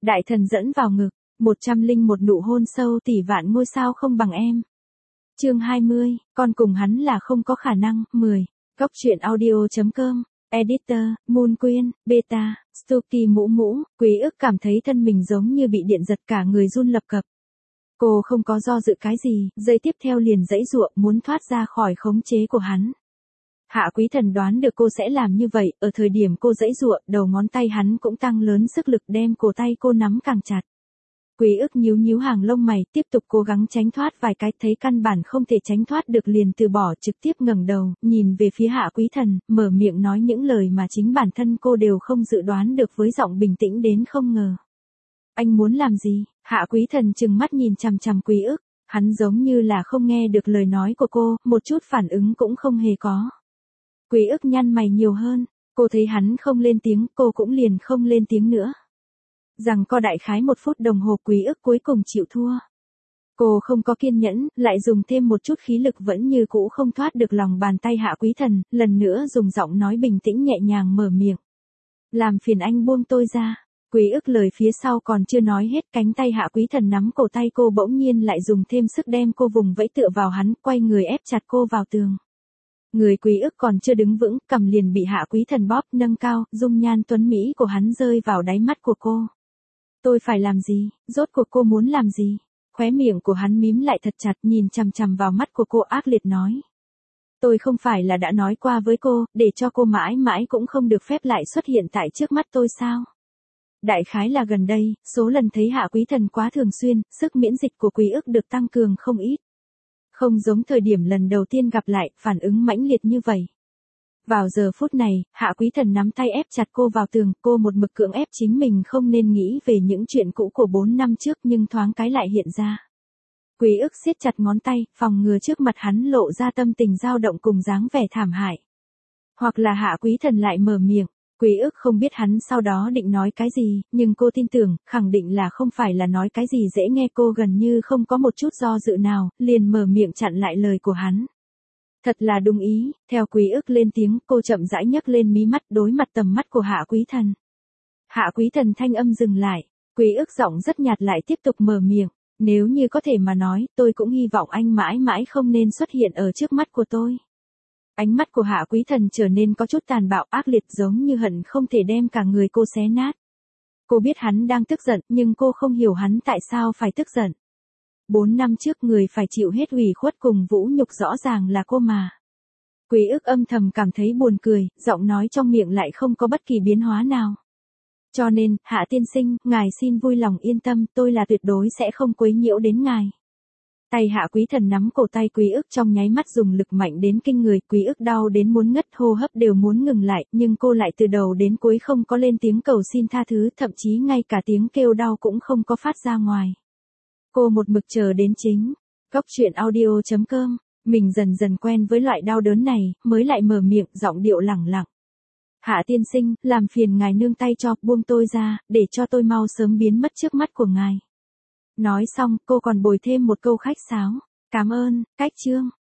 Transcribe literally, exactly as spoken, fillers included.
Đại thần dẫn vào ngực, một trăm linh một nụ hôn sâu tỷ vạn ngôi sao không bằng em. Chương hai mươi, con cùng hắn là không có khả năng. mười. Góc truyện audio chấm com. Editor, Moon Quyên, Beta, Stuki mũ mũ, Quý ức cảm thấy thân mình giống như bị điện giật cả người run lập cập. Cô không có do dự cái gì, giây tiếp theo liền giãy giụa muốn thoát ra khỏi khống chế của hắn. Hạ Quý Thần đoán được cô sẽ làm như vậy, ở thời điểm cô giãy giụa, đầu ngón tay hắn cũng tăng lớn sức lực đem cổ tay cô nắm càng chặt. Quý ức nhíu nhíu hàng lông mày, tiếp tục cố gắng tránh thoát vài cái, thấy căn bản không thể tránh thoát được liền từ bỏ, trực tiếp ngẩng đầu, nhìn về phía Hạ Quý Thần, mở miệng nói những lời mà chính bản thân cô đều không dự đoán được với giọng bình tĩnh đến không ngờ. Anh muốn làm gì? Hạ Quý Thần trừng mắt nhìn chằm chằm Quý ức, hắn giống như là không nghe được lời nói của cô, một chút phản ứng cũng không hề có. Quý ức nhăn mày nhiều hơn, cô thấy hắn không lên tiếng, cô cũng liền không lên tiếng nữa. Rằng co đại khái một phút đồng hồ Quý ức cuối cùng chịu thua. Cô không có kiên nhẫn, lại dùng thêm một chút khí lực vẫn như cũ không thoát được lòng bàn tay Hạ Quý Thần, lần nữa dùng giọng nói bình tĩnh nhẹ nhàng mở miệng. Làm phiền anh buông tôi ra. Quý ức lời phía sau còn chưa nói hết, cánh tay Hạ Quý Thần nắm cổ tay cô bỗng nhiên lại dùng thêm sức đem cô vùng vẫy tựa vào hắn, quay người ép chặt cô vào tường. Người Quý ức còn chưa đứng vững, cầm liền bị Hạ Quý Thần bóp nâng cao, dung nhan tuấn mỹ của hắn rơi vào đáy mắt của cô. Tôi phải làm gì? Rốt cuộc cô muốn làm gì? Khóe miệng của hắn mím lại thật chặt, nhìn chằm chằm vào mắt của cô ác liệt nói. Tôi không phải là đã nói qua với cô, để cho cô mãi mãi cũng không được phép lại xuất hiện tại trước mắt tôi sao? Đại khái là gần đây, số lần thấy Hạ Quý Thần quá thường xuyên, sức miễn dịch của Quý ức được tăng cường không ít. Không giống thời điểm lần đầu tiên gặp lại, phản ứng mãnh liệt như vậy. Vào giờ phút này, Hạ Quý Thần nắm tay ép chặt cô vào tường, cô một mực cưỡng ép chính mình không nên nghĩ về những chuyện cũ của bốn năm trước nhưng thoáng cái lại hiện ra. Quý ức siết chặt ngón tay, phòng ngừa trước mặt hắn lộ ra tâm tình dao động cùng dáng vẻ thảm hại. Hoặc là Hạ Quý Thần lại mở miệng. Quý ức không biết hắn sau đó định nói cái gì, nhưng cô tin tưởng, khẳng định là không phải là nói cái gì dễ nghe. Cô gần như không có một chút do dự nào, liền mở miệng chặn lại lời của hắn. Thật là đúng ý, theo Quý ức lên tiếng, cô chậm rãi nhấc lên mí mắt đối mặt tầm mắt của Hạ Quý Thần. Hạ Quý Thần thanh âm dừng lại, Quý ức giọng rất nhạt lại tiếp tục mở miệng, nếu như có thể mà nói, tôi cũng hy vọng anh mãi mãi không nên xuất hiện ở trước mắt của tôi. Ánh mắt của Hạ Quý Thần trở nên có chút tàn bạo ác liệt giống như hận không thể đem cả người cô xé nát. Cô biết hắn đang tức giận nhưng cô không hiểu hắn tại sao phải tức giận. Bốn năm trước người phải chịu hết ủy khuất cùng vũ nhục rõ ràng là cô mà. Quý ức âm thầm cảm thấy buồn cười, giọng nói trong miệng lại không có bất kỳ biến hóa nào. Cho nên, Hạ tiên sinh, ngài xin vui lòng yên tâm, tôi là tuyệt đối sẽ không quấy nhiễu đến ngài. Tay Hạ Quý Thần nắm cổ tay Quý ức trong nháy mắt dùng lực mạnh đến kinh người, Quý ức đau đến muốn ngất, hô hấp đều muốn ngừng lại, nhưng cô lại từ đầu đến cuối không có lên tiếng cầu xin tha thứ, thậm chí ngay cả tiếng kêu đau cũng không có phát ra ngoài. Cô một mực chờ đến chính. Góc truyện audio chấm com, mình dần dần quen với loại đau đớn này, mới lại mở miệng, giọng điệu lẳng lặng. Hạ tiên sinh, làm phiền ngài nương tay cho, buông tôi ra, để cho tôi mau sớm biến mất trước mắt của ngài. Nói xong, cô còn bồi thêm một câu khách sáo. Cảm ơn, cách chương.